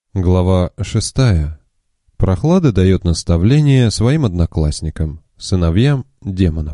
Глава 6. Прохлада дает наставление своим одноклассникам, сыновьям демонов.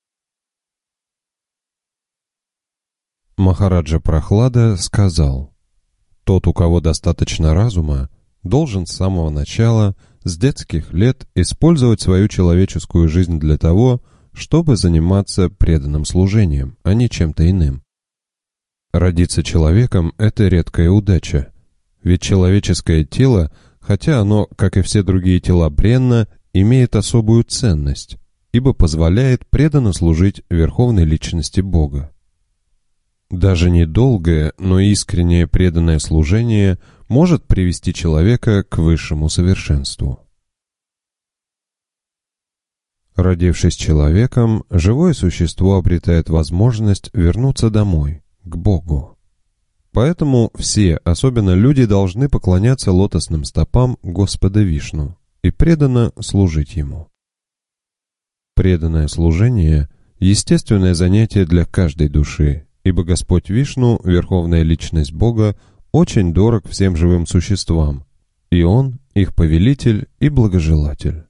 Махараджа Прохлада сказал: «Тот, у кого достаточно разума, должен с самого начала, с детских лет, использовать свою человеческую жизнь для того, чтобы заниматься преданным служением, а не чем-то иным. Родиться человеком – это редкая удача. Ведь человеческое тело, хотя оно, как и все другие тела, бренно, имеет особую ценность, ибо позволяет преданно служить Верховной Личности Бога. Даже недолгое, но искреннее преданное служение может привести человека к высшему совершенству. Родившись человеком, живое существо обретает возможность вернуться домой, к Богу. Поэтому все, особенно люди, должны поклоняться лотосным стопам Господа Вишну и преданно служить Ему. Преданное служение – естественное занятие для каждой души, ибо Господь Вишну, Верховная Личность Бога, очень дорог всем живым существам, и Он – их повелитель и благожелатель.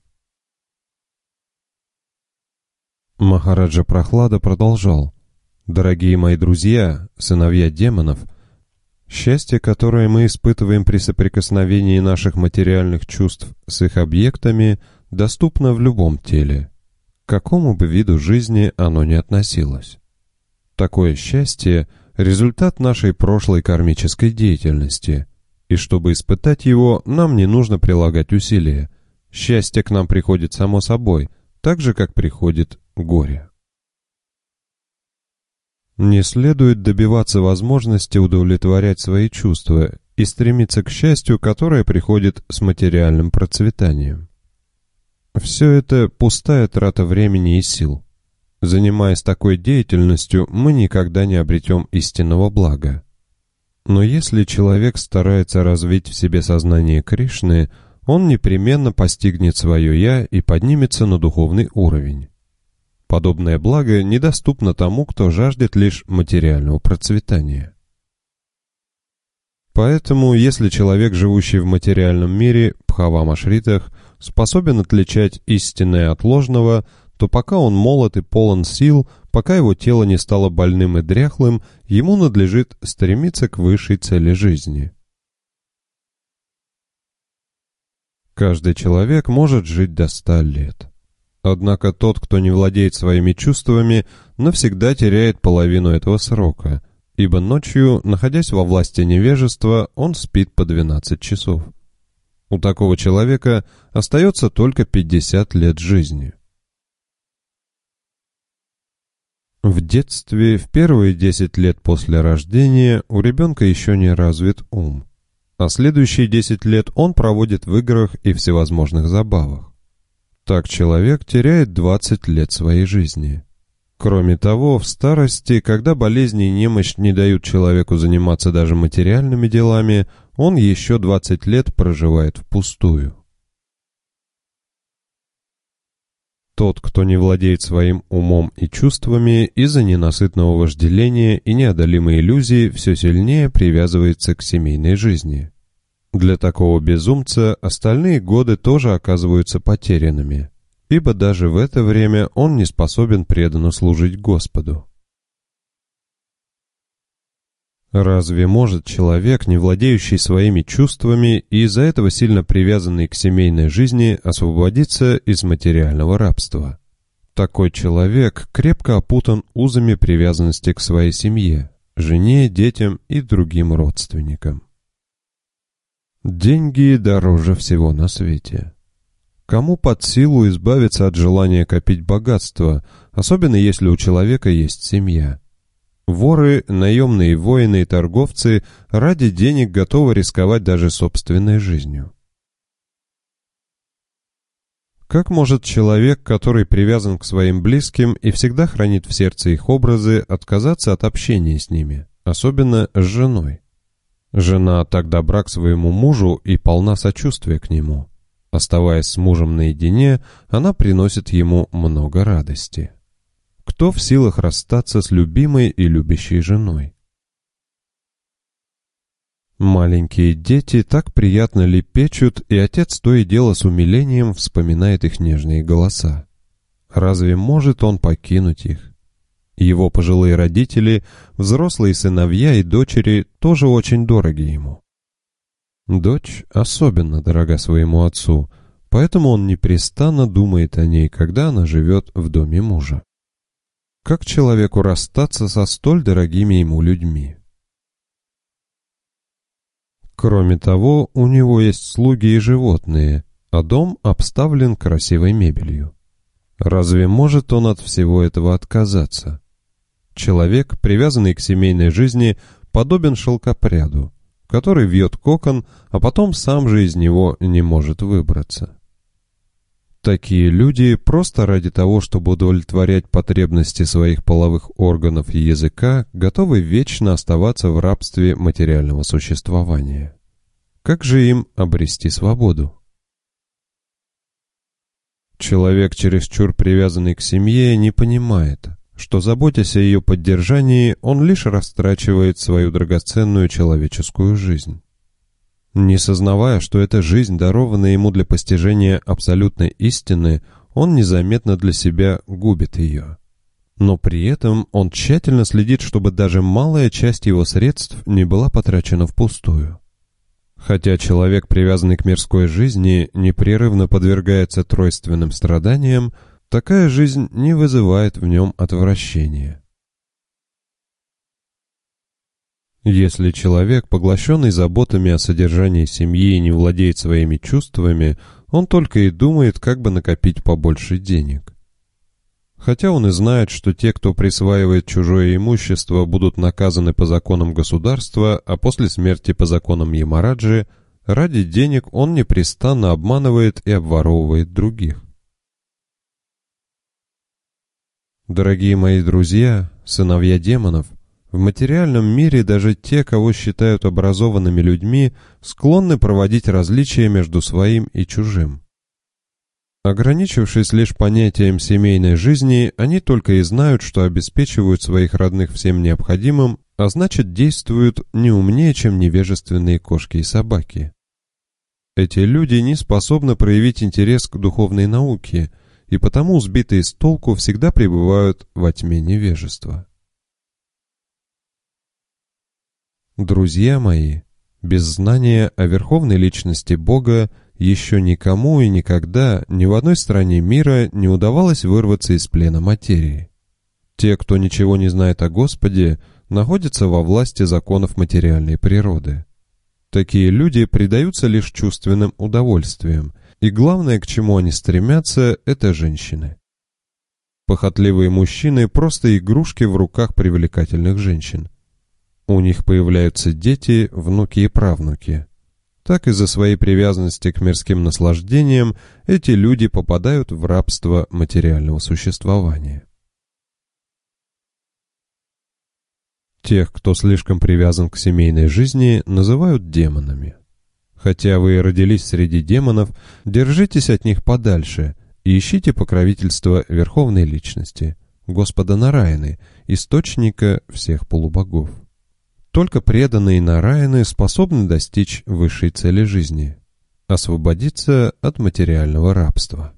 Махараджа Прохлада продолжал: «Дорогие мои друзья, сыновья демонов, счастье, которое мы испытываем при соприкосновении наших материальных чувств с их объектами, доступно в любом теле, к какому бы виду жизни оно ни относилось. Такое счастье – результат нашей прошлой кармической деятельности, и чтобы испытать его, нам не нужно прилагать усилия. Счастье к нам приходит само собой, так же, как приходит горе. Не следует добиваться возможности удовлетворять свои чувства и стремиться к счастью, которое приходит с материальным процветанием. Все это пустая трата времени и сил. Занимаясь такой деятельностью, мы никогда не обретем истинного блага. Но если человек старается развить в себе сознание Кришны, он непременно постигнет свое «я» и поднимется на духовный уровень. Подобное благо недоступно тому, кто жаждет лишь материального процветания. Поэтому, если человек, живущий в материальном мире, бхавамашритах, способен отличать истинное от ложного, то пока он молод и полон сил, пока его тело не стало больным и дряхлым, ему надлежит стремиться к высшей цели жизни. Каждый человек может жить до 100 лет. Однако тот, кто не владеет своими чувствами, навсегда теряет половину этого срока, ибо ночью, находясь во власти невежества, он спит по 12 часов. У такого человека остается только 50 лет жизни. В детстве, в первые 10 лет после рождения, у ребенка еще не развит ум, а следующие 10 лет он проводит в играх и всевозможных забавах. Так человек теряет 20 лет своей жизни. Кроме того, в старости, когда болезни и немощь не дают человеку заниматься даже материальными делами, он еще 20 лет проживает впустую. Тот, кто не владеет своим умом и чувствами, из-за ненасытного вожделения и неодолимой иллюзии все сильнее привязывается к семейной жизни. Для такого безумца остальные годы тоже оказываются потерянными, ибо даже в это время он не способен преданно служить Господу. Разве может человек, не владеющий своими чувствами и из-за этого сильно привязанный к семейной жизни, освободиться из материального рабства? Такой человек крепко опутан узами привязанности к своей семье, жене, детям и другим родственникам. Деньги дороже всего на свете. Кому под силу избавиться от желания копить богатство, особенно если у человека есть семья? Воры, наемные воины и торговцы ради денег готовы рисковать даже собственной жизнью. Как может человек, который привязан к своим близким и всегда хранит в сердце их образы, отказаться от общения с ними, особенно с женой? Жена так добра к своему мужу и полна сочувствия к нему. Оставаясь с мужем наедине, она приносит ему много радости. Кто в силах расстаться с любимой и любящей женой? Маленькие дети так приятно лепечут, и отец то и дело с умилением вспоминает их нежные голоса. Разве может он покинуть их? Его пожилые родители, взрослые сыновья и дочери тоже очень дороги ему. Дочь особенно дорога своему отцу, поэтому он непрестанно думает о ней, когда она живет в доме мужа. Как человеку расстаться со столь дорогими ему людьми? Кроме того, у него есть слуги и животные, а дом обставлен красивой мебелью. Разве может он от всего этого отказаться? Человек, привязанный к семейной жизни, подобен шелкопряду, который вьет кокон, а потом сам же из него не может выбраться. Такие люди просто ради того, чтобы удовлетворять потребности своих половых органов и языка, готовы вечно оставаться в рабстве материального существования. Как же им обрести свободу? Человек, чересчур привязанный к семье, не понимает, что, заботясь о ее поддержании, он лишь растрачивает свою драгоценную человеческую жизнь. Не сознавая, что эта жизнь дарована ему для постижения абсолютной истины, он незаметно для себя губит ее. Но при этом он тщательно следит, чтобы даже малая часть его средств не была потрачена впустую. Хотя человек, привязанный к мирской жизни, непрерывно подвергается тройственным страданиям, такая жизнь не вызывает в нем отвращения. Если человек, поглощенный заботами о содержании семьи, не владеет своими чувствами, он только и думает, как бы накопить побольше денег. Хотя он и знает, что те, кто присваивает чужое имущество, будут наказаны по законам государства, а после смерти по законам Ямараджи, ради денег он непрестанно обманывает и обворовывает других. Дорогие мои друзья, сыновья демонов, в материальном мире даже те, кого считают образованными людьми, склонны проводить различия между своим и чужим. Ограничившись лишь понятием семейной жизни, они только и знают, что обеспечивают своих родных всем необходимым, а значит действуют не умнее, чем невежественные кошки и собаки. Эти люди не способны проявить интерес к духовной науке, и потому, сбитые с толку, всегда пребывают во тьме невежества. Друзья мои, без знания о верховной личности Бога еще никому и никогда ни в одной стране мира не удавалось вырваться из плена материи. Те, кто ничего не знает о Господе, находятся во власти законов материальной природы. Такие люди предаются лишь чувственным удовольствиям, и главное, к чему они стремятся, это женщины. Похотливые мужчины – просто игрушки в руках привлекательных женщин. У них появляются дети, внуки и правнуки. Так из-за своей привязанности к мирским наслаждениям эти люди попадают в рабство материального существования. Тех, кто слишком привязан к семейной жизни, называют демонами. Хотя вы и родились среди демонов, держитесь от них подальше и ищите покровительство Верховной Личности, Господа Нараяны, источника всех полубогов. Только преданные Нараяны способны достичь высшей цели жизни – освободиться от материального рабства.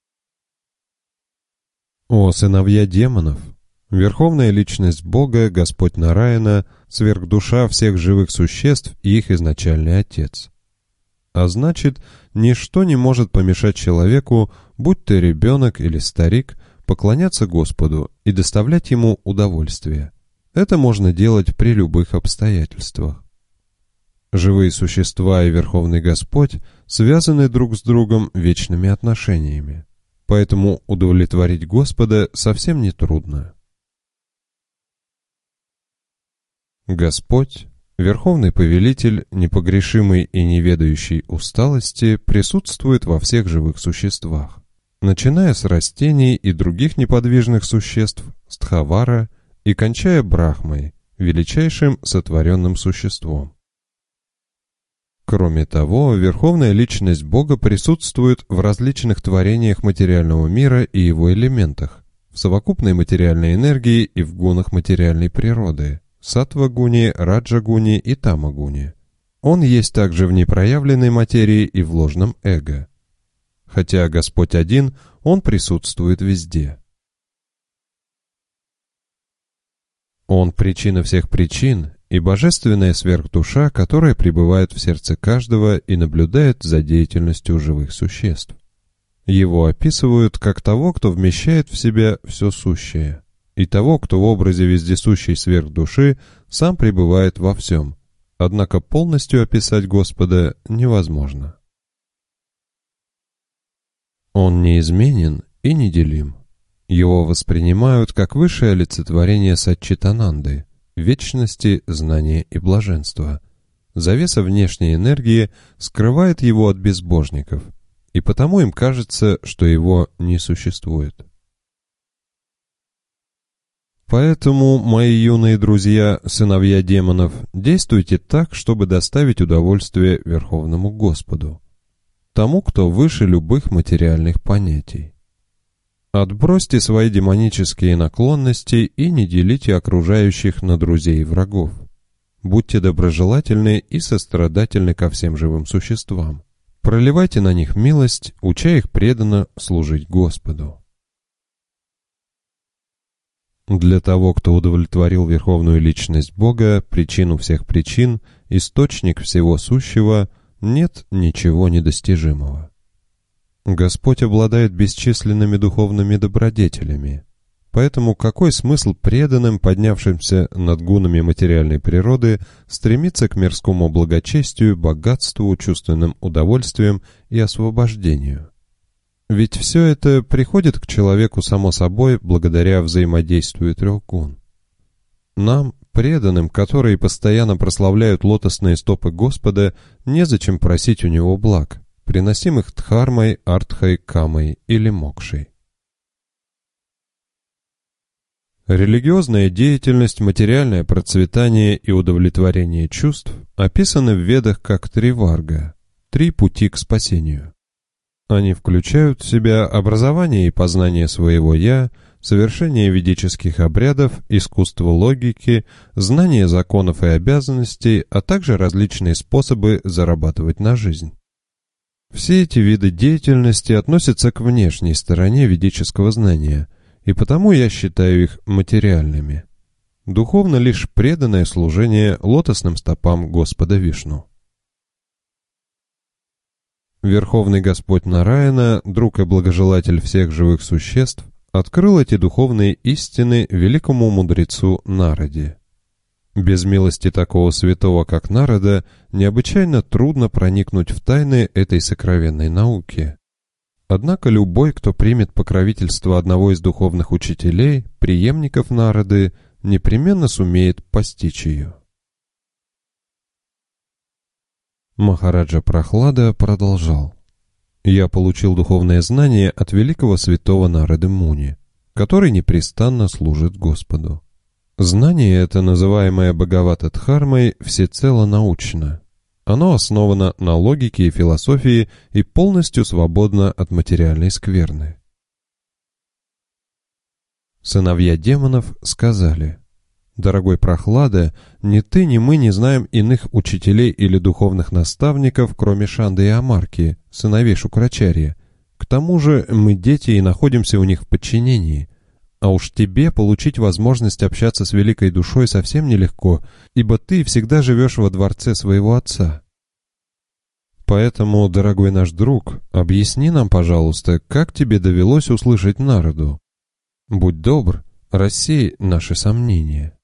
О сыновья демонов! Верховная Личность Бога, Господь Нараяна, сверхдуша всех живых существ и их изначальный Отец. А значит, ничто не может помешать человеку, будь то ребенок или старик, поклоняться Господу и доставлять Ему удовольствие. Это можно делать при любых обстоятельствах. Живые существа и Верховный Господь связаны друг с другом вечными отношениями, поэтому удовлетворить Господа совсем не трудно. Господь, Верховный Повелитель, непогрешимый и неведающий усталости, присутствует во всех живых существах, начиная с растений и других неподвижных существ, стхавара, и кончая Брахмой, величайшим сотворенным существом. Кроме того, Верховная Личность Бога присутствует в различных творениях материального мира и его элементах, в совокупной материальной энергии и в гунах материальной природы, саттва-гуне, раджа-гуне и тама-гуне. Он есть также в непроявленной материи и в ложном эго. Хотя Господь один, Он присутствует везде. Он причина всех причин и божественная сверхдуша, которая пребывает в сердце каждого и наблюдает за деятельностью живых существ. Его описывают как того, кто вмещает в себя все сущее, и того, кто в образе вездесущей сверхдуши сам пребывает во всем. Однако полностью описать Господа невозможно. Он неизменен и неделим. Его воспринимают как высшее олицетворение Сатчитананды, вечности, знания и блаженства. Завеса внешней энергии скрывает его от безбожников, и потому им кажется, что его не существует. Поэтому, мои юные друзья, сыновья демонов, действуйте так, чтобы доставить удовольствие Верховному Господу, тому, кто выше любых материальных понятий. Отбросьте свои демонические наклонности и не делите окружающих на друзей и врагов. Будьте доброжелательны и сострадательны ко всем живым существам. Проливайте на них милость, уча их преданно служить Господу. Для того, кто удовлетворил Верховную Личность Бога, причину всех причин, источник всего сущего, нет ничего недостижимого. Господь обладает бесчисленными духовными добродетелями. Поэтому какой смысл преданным, поднявшимся над гунами материальной природы, стремиться к мирскому благочестию, богатству, чувственным удовольствиям и освобождению? Ведь все это приходит к человеку само собой благодаря взаимодействию трех гун. Нам, преданным, которые постоянно прославляют лотосные стопы Господа, незачем просить у Него благ, приносимых дхармой, артхой, камой или мокшей. Религиозная деятельность, материальное процветание и удовлетворение чувств описаны в Ведах как три варга, три пути к спасению. Они включают в себя образование и познание своего «я», совершение ведических обрядов, искусство логики, знание законов и обязанностей, а также различные способы зарабатывать на жизнь. Все эти виды деятельности относятся к внешней стороне ведического знания, и потому я считаю их материальными. Духовно лишь преданное служение лотосным стопам Господа Вишну. Верховный Господь Нараяна, друг и благожелатель всех живых существ, открыл эти духовные истины великому мудрецу Нараде. Без милости такого святого, как Нарада, необычайно трудно проникнуть в тайны этой сокровенной науки. Однако любой, кто примет покровительство одного из духовных учителей, преемников Нарады, непременно сумеет постичь ее. Махараджа Прахлада продолжал. «Я получил духовное знание от великого святого Нарады Муни, который непрестанно служит Господу. Знание это, называемое Бхагавата-дхармой, всецело научно. Оно основано на логике и философии и полностью свободно от материальной скверны». Сыновья демонов сказали: «Дорогой Прахлада, ни ты, ни мы не знаем иных учителей или духовных наставников, кроме Шанды и Амарки, сыновей Шукрачарьи. К тому же мы дети и находимся у них в подчинении. А уж тебе получить возможность общаться с великой душой совсем нелегко, ибо ты всегда живешь во дворце своего отца. Поэтому, дорогой наш друг, объясни нам, пожалуйста, как тебе довелось услышать Нараду? Будь добр, рассей наши сомнения».